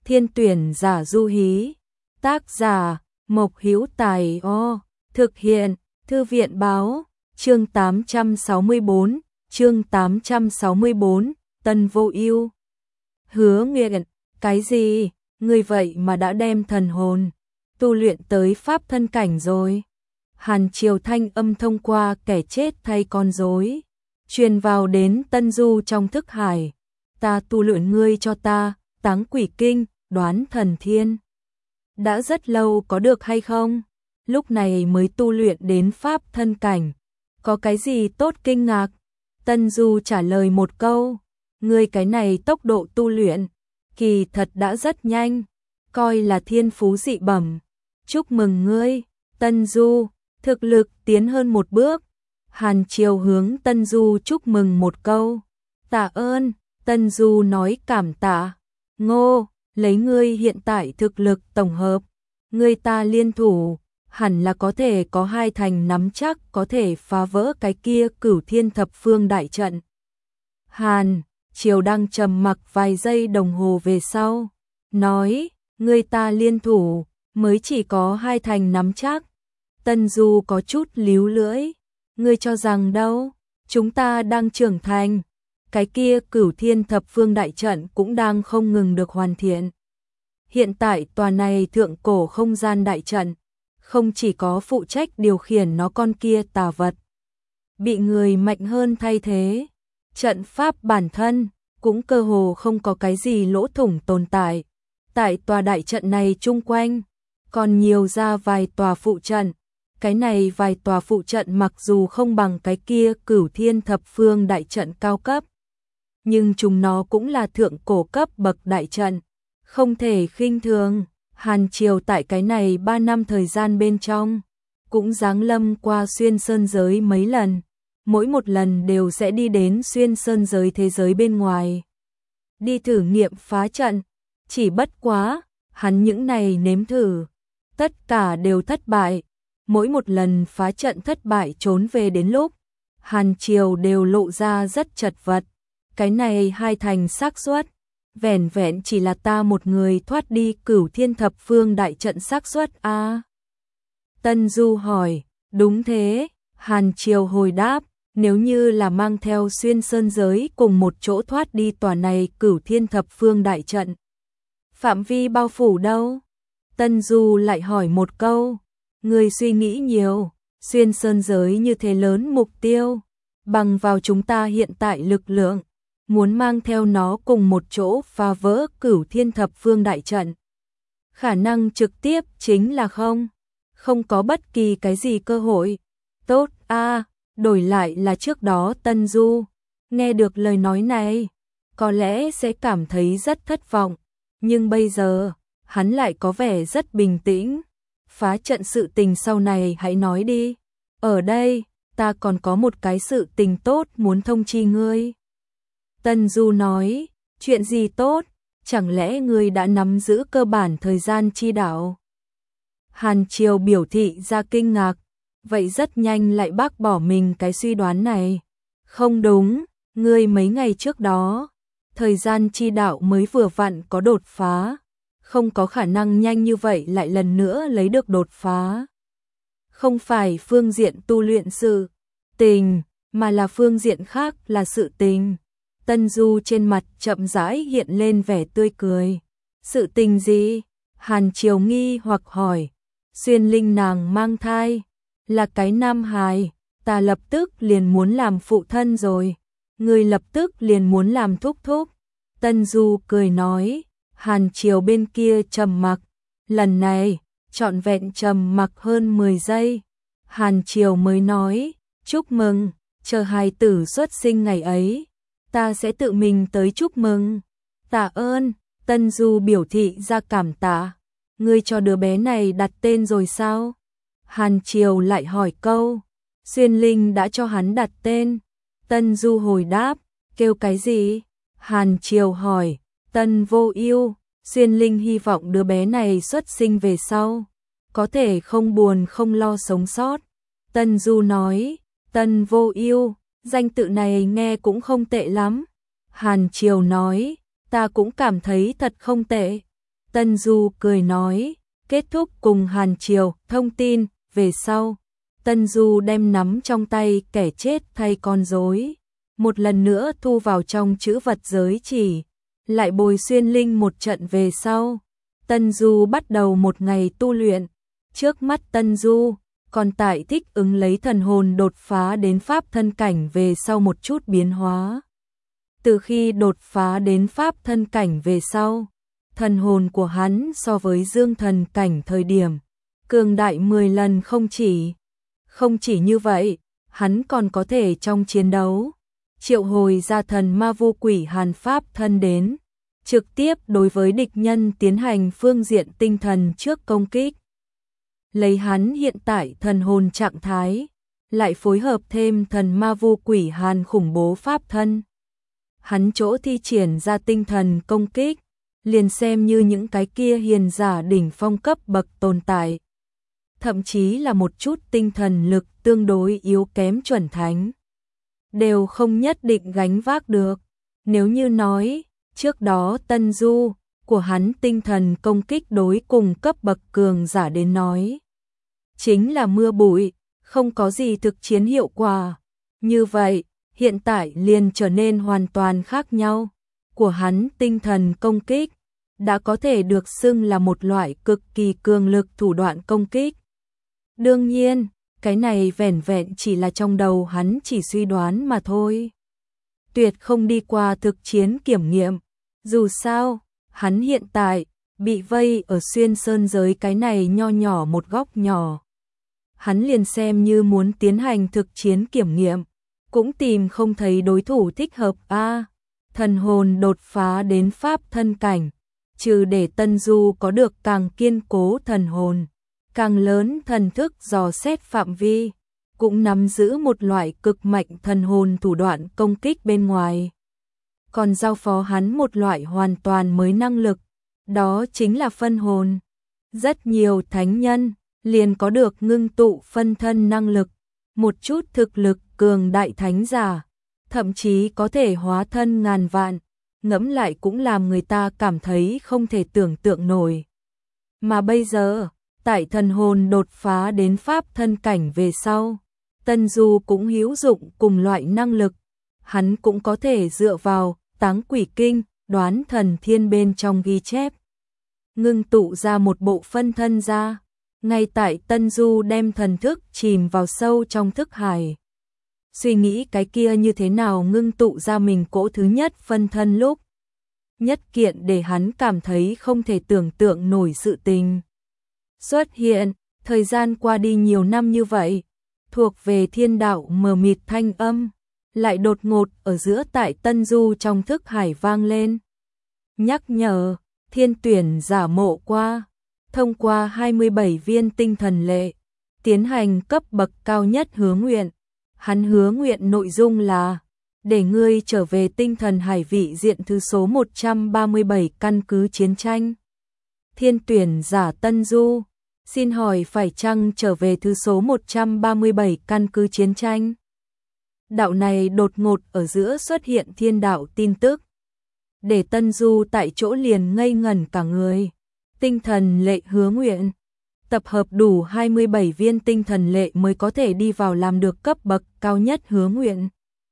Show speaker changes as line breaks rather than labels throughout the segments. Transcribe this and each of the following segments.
Thiên tuyển giả du hí. Tác giả Mộc Hữu Tài. Thực hiện Thư viện báo. Chương 864, Tân Vô Ưu. Hứa Nguyện, cái gì? Ngươi vậy mà đã đem thần hồn tu luyện tới pháp thân cảnh rồi. Hàn Triều thanh âm thông qua kẻ chết thay con rối truyền vào đến Tân Du trong thức hải. Ta tu luyện ngươi cho ta, Táng Quỷ Kinh, Đoán Thần Thiên. Đã rất lâu có được hay không? Lúc này mới tu luyện đến pháp thân cảnh. Có cái gì tốt kinh ngạc? Tân Du trả lời một câu. Ngươi cái này tốc độ tu luyện, kỳ thật đã rất nhanh, coi là thiên phú dị bẩm. Chúc mừng ngươi, Tân Du, thực lực tiến hơn một bước. Hàn Triều hướng Tân Du chúc mừng một câu. Tạ ơn, Tân Du nói cảm tạ. Ngô, lấy ngươi hiện tại thực lực tổng hợp, ngươi ta liên thủ, hẳn là có thể có 2 thành nắm chắc có thể phá vỡ cái kia Cửu Thiên Thập Phương đại trận. Hàn Triều đang trầm mặc vài giây đồng hồ về sau, nói, ngươi ta liên thủ, mới chỉ có 2 thành nắm chắc. Tân Du có chút líu lưỡi, ngươi cho rằng đâu, chúng ta đang trưởng thành, cái kia Cửu Thiên Thập Phương đại trận cũng đang không ngừng được hoàn thiện. Hiện tại tòa này thượng cổ không gian đại trận, không chỉ có phụ trách điều khiển nó con kia tà vật, bị người mạnh hơn thay thế. Trận pháp bản thân cũng cơ hồ không có cái gì lỗ thủng tồn tại. Tại tòa đại trận này chung quanh còn nhiều ra vài tòa phụ trận. Cái này vài tòa phụ trận mặc dù không bằng cái kia Cửu Thiên Thập Phương đại trận cao cấp, nhưng chúng nó cũng là thượng cổ cấp bậc đại trận, không thể khinh thường. Hàn Triều tại cái này 3 năm thời gian bên trong cũng giáng lâm qua xuyên sơn giới mấy lần, mỗi một lần đều sẽ đi đến xuyên sơn giới thế giới bên ngoài, đi thử nghiệm phá trận. Chỉ bất quá, hắn những này nếm thử, tất cả đều thất bại. Mỗi một lần phá trận thất bại trốn về đến lúc, Hàn Triều đều lộ ra rất chật vật. Cái này 2 thành xác suất, vẻn vẹn chỉ là ta một người thoát đi Cửu Thiên Thập Phương đại trận xác suất a? Tân Du hỏi. Đúng thế, Hàn Triều hồi đáp, nếu như là mang theo xuyên sơn giới cùng một chỗ thoát đi tòa này Cửu Thiên Thập Phương đại trận, phạm vi bao phủ đâu? Tân Du lại hỏi một câu. Người suy nghĩ nhiều, xuyên sơn giới như thế lớn mục tiêu, bằng vào chúng ta hiện tại lực lượng, muốn mang theo nó cùng một chỗ phá vỡ Cửu Thiên Thập Phương đại trận, khả năng trực tiếp chính là không có bất kỳ cái gì cơ hội. Tốt a, đổi lại là trước đó Tân Du nghe được lời nói này, có lẽ sẽ cảm thấy rất thất vọng, nhưng bây giờ, hắn lại có vẻ rất bình tĩnh. Phá trận sự tình sau này hãy nói đi. Ở đây, ta còn có một cái sự tình tốt muốn thông chi ngươi. Tân Du nói, chuyện gì tốt? Chẳng lẽ ngươi đã nắm giữ cơ bản thời gian chi đạo? Hàn Triều biểu thị ra kinh ngạc, vậy rất nhanh lại bác bỏ mình cái suy đoán này. Không đúng, ngươi mấy ngày trước đó, thời gian chi đạo mới vừa vặn có đột phá, không có khả năng nhanh như vậy lại lần nữa lấy được đột phá. Không phải phương diện tu luyện sự tình, mà là phương diện khác là sự tình. Tân Du trên mặt chậm rãi hiện lên vẻ tươi cười. Sự tình gì? Hàn Triều nghi hoặc hỏi. Xuyên Linh nàng mang thai, là cái nam hài, ta lập tức liền muốn làm phụ thân rồi. Người lập tức liền muốn làm thúc thúc. Tân Du cười nói. Hàn Triều bên kia trầm mặc, lần này trọn vẹn trầm mặc hơn 10 giây. Hàn Triều mới nói, chúc mừng, chờ hài tử xuất sinh ngày ấy, ta sẽ tự mình tới chúc mừng. Tạ ơn. Tân Du biểu thị ra cảm tạ. Ngươi cho đứa bé này đặt tên rồi sao? Hàn Triều lại hỏi câu. Xuyên Linh đã cho hắn đặt tên. Tân Du hồi đáp, kêu cái gì? Hàn Triều hỏi. Tân Vô Ưu. Xuyên Linh hy vọng đứa bé này xuất sinh về sau, có thể không buồn không lo sống sót. Tân Du nói, Tân Vô Ưu, danh tự này nghe cũng không tệ lắm. Hàn Triều nói, ta cũng cảm thấy thật không tệ. Tân Du cười nói, kết thúc cùng Hàn Triều, thông tin, về sau. Tân Du đem nắm trong tay kẻ chết thay con rối, một lần nữa thu vào trong chữ vật giới chỉ, lại bồi xuyên linh một trận về sau. Tân Du bắt đầu một ngày tu luyện, trước mắt Tân Du còn tại thích ứng lấy thần hồn đột phá đến pháp thân cảnh về sau một chút biến hóa. Từ khi đột phá đến pháp thân cảnh về sau, thần hồn của hắn so với dương thần cảnh thời điểm, cường đại 10 lần không chỉ. Không chỉ như vậy, hắn còn có thể trong chiến đấu, triệu hồi ra thần ma vô quỷ hàn pháp thân đến, trực tiếp đối với địch nhân tiến hành phương diện tinh thần trước công kích. Lấy hắn hiện tại thần hồn trạng thái, lại phối hợp thêm thần ma vô quỷ hàn khủng bố pháp thân. Hắn chỗ thi triển ra tinh thần công kích, liền xem như những cái kia hiền giả đỉnh phong cấp bậc tồn tại. Thậm chí là một chút tinh thần lực tương đối yếu kém chuẩn thánh, đều không nhất định gánh vác được. Nếu như nói, trước đó Tân Du của hắn tinh thần công kích đối cùng cấp bậc cường giả đến nói, chính là mưa bụi, không có gì thực chiến hiệu quả. Như vậy, hiện tại liền trở nên hoàn toàn khác nhau. Của hắn tinh thần công kích, đã có thể được xưng là một loại cực kỳ cường lực thủ đoạn công kích. Đương nhiên, cái này vẻn vẹn chỉ là trong đầu hắn chỉ suy đoán mà thôi. Tuyệt không đi qua thực chiến kiểm nghiệm. Dù sao, hắn hiện tại bị vây ở xuyên sơn giới cái này nho nhỏ một góc nhỏ. Hắn liền xem như muốn tiến hành thực chiến kiểm nghiệm, cũng tìm không thấy đối thủ thích hợp a. Thần hồn đột phá đến pháp thân cảnh, trừ để Tân Du có được càng kiên cố thần hồn, càng lớn thần thức dò xét phạm vi, cũng nắm giữ một loại cực mạnh thần hồn thủ đoạn công kích bên ngoài. Còn giao phó hắn một loại hoàn toàn mới năng lực, đó chính là phân hồn. Rất nhiều thánh nhân liền có được ngưng tụ phân thân năng lực, một chút thực lực cường đại thánh giả, thậm chí có thể hóa thân ngàn vạn, ngẫm lại cũng làm người ta cảm thấy không thể tưởng tượng nổi. Mà bây giờ, tại thần hồn đột phá đến pháp thân cảnh về sau, Tân Du cũng hữu dụng cùng loại năng lực, hắn cũng có thể dựa vào Táng Quỷ Kinh, Đoán Thần Thiên bên trong ghi chép, ngưng tụ ra một bộ phân thân ra. Ngay tại Tân Du đem thần thức chìm vào sâu trong thức hải, suy nghĩ cái kia như thế nào ngưng tụ ra mình cỗ thứ nhất phân thân lúc, nhất kiện để hắn cảm thấy không thể tưởng tượng nổi sự tình xuất hiện. Thời gian qua đi nhiều năm như vậy, thuộc về thiên đạo mờ mịt thanh âm, lại đột ngột ở giữa tại Tân Du trong thức hải vang lên. Nhắc nhở, thiên tuyển giả mộ qua, thông qua 27 viên tinh thần lệ, tiến hành cấp bậc cao nhất hứa nguyện. Hắn hứa nguyện nội dung là, để ngươi trở về tinh thần hải vị diện thứ số 137 căn cứ chiến tranh. Thiên tuyển giả Tân Du, xin hỏi phải chăng trở về thứ số 137 căn cứ chiến tranh? Đạo này đột ngột ở giữa xuất hiện thiên đạo tin tức, để Tân Du tại chỗ liền ngây ngẩn cả người. Tinh thần lệ hứa nguyện, tập hợp đủ 27 viên tinh thần lệ mới có thể đi vào làm được cấp bậc cao nhất hứa nguyện.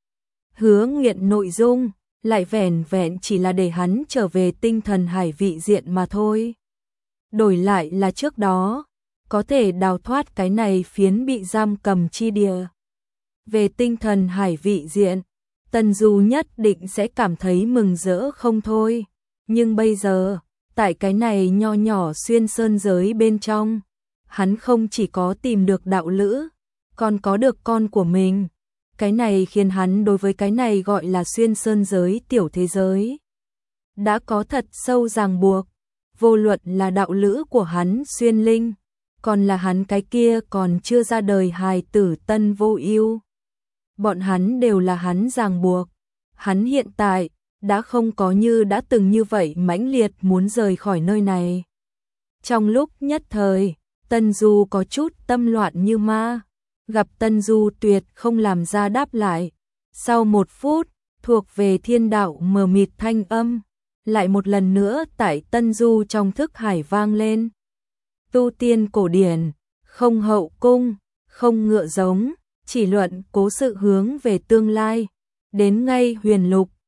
Hứa nguyện nội dung lại vẻn vẹn chỉ là để hắn trở về tinh thần hải vị diện mà thôi. Đổi lại là trước đó, có thể đào thoát cái này phiến bị giam cầm chi địa. Về tinh thần hải vị diện, Tân Du nhất định sẽ cảm thấy mừng rỡ không thôi. Nhưng bây giờ, tại cái này nho nhỏ xuyên sơn giới bên trong, hắn không chỉ có tìm được đạo lữ, còn có được con của mình. Cái này khiến hắn đối với cái này gọi là xuyên sơn giới tiểu thế giới đã có thật sâu ràng buộc. Vô luận là đạo lữ của hắn xuyên linh, còn là hắn cái kia còn chưa ra đời hài tử Tân Vô Ưu, bọn hắn đều là hắn ràng buộc. Hắn hiện tại đã không có như đã từng như vậy mãnh liệt muốn rời khỏi nơi này. Trong lúc nhất thời, Tân Du có chút tâm loạn như ma, gặp Tân Du tuyệt không làm ra đáp lại. Sau 1 phút, thuộc về thiên đạo mờ mịt thanh âm, lại một lần nữa tại Tân Du trong thức hải vang lên. Tu tiên cổ điển, không hậu cung, không ngựa giống, chỉ luận cố sự hướng về tương lai. Đến ngay huyền lục,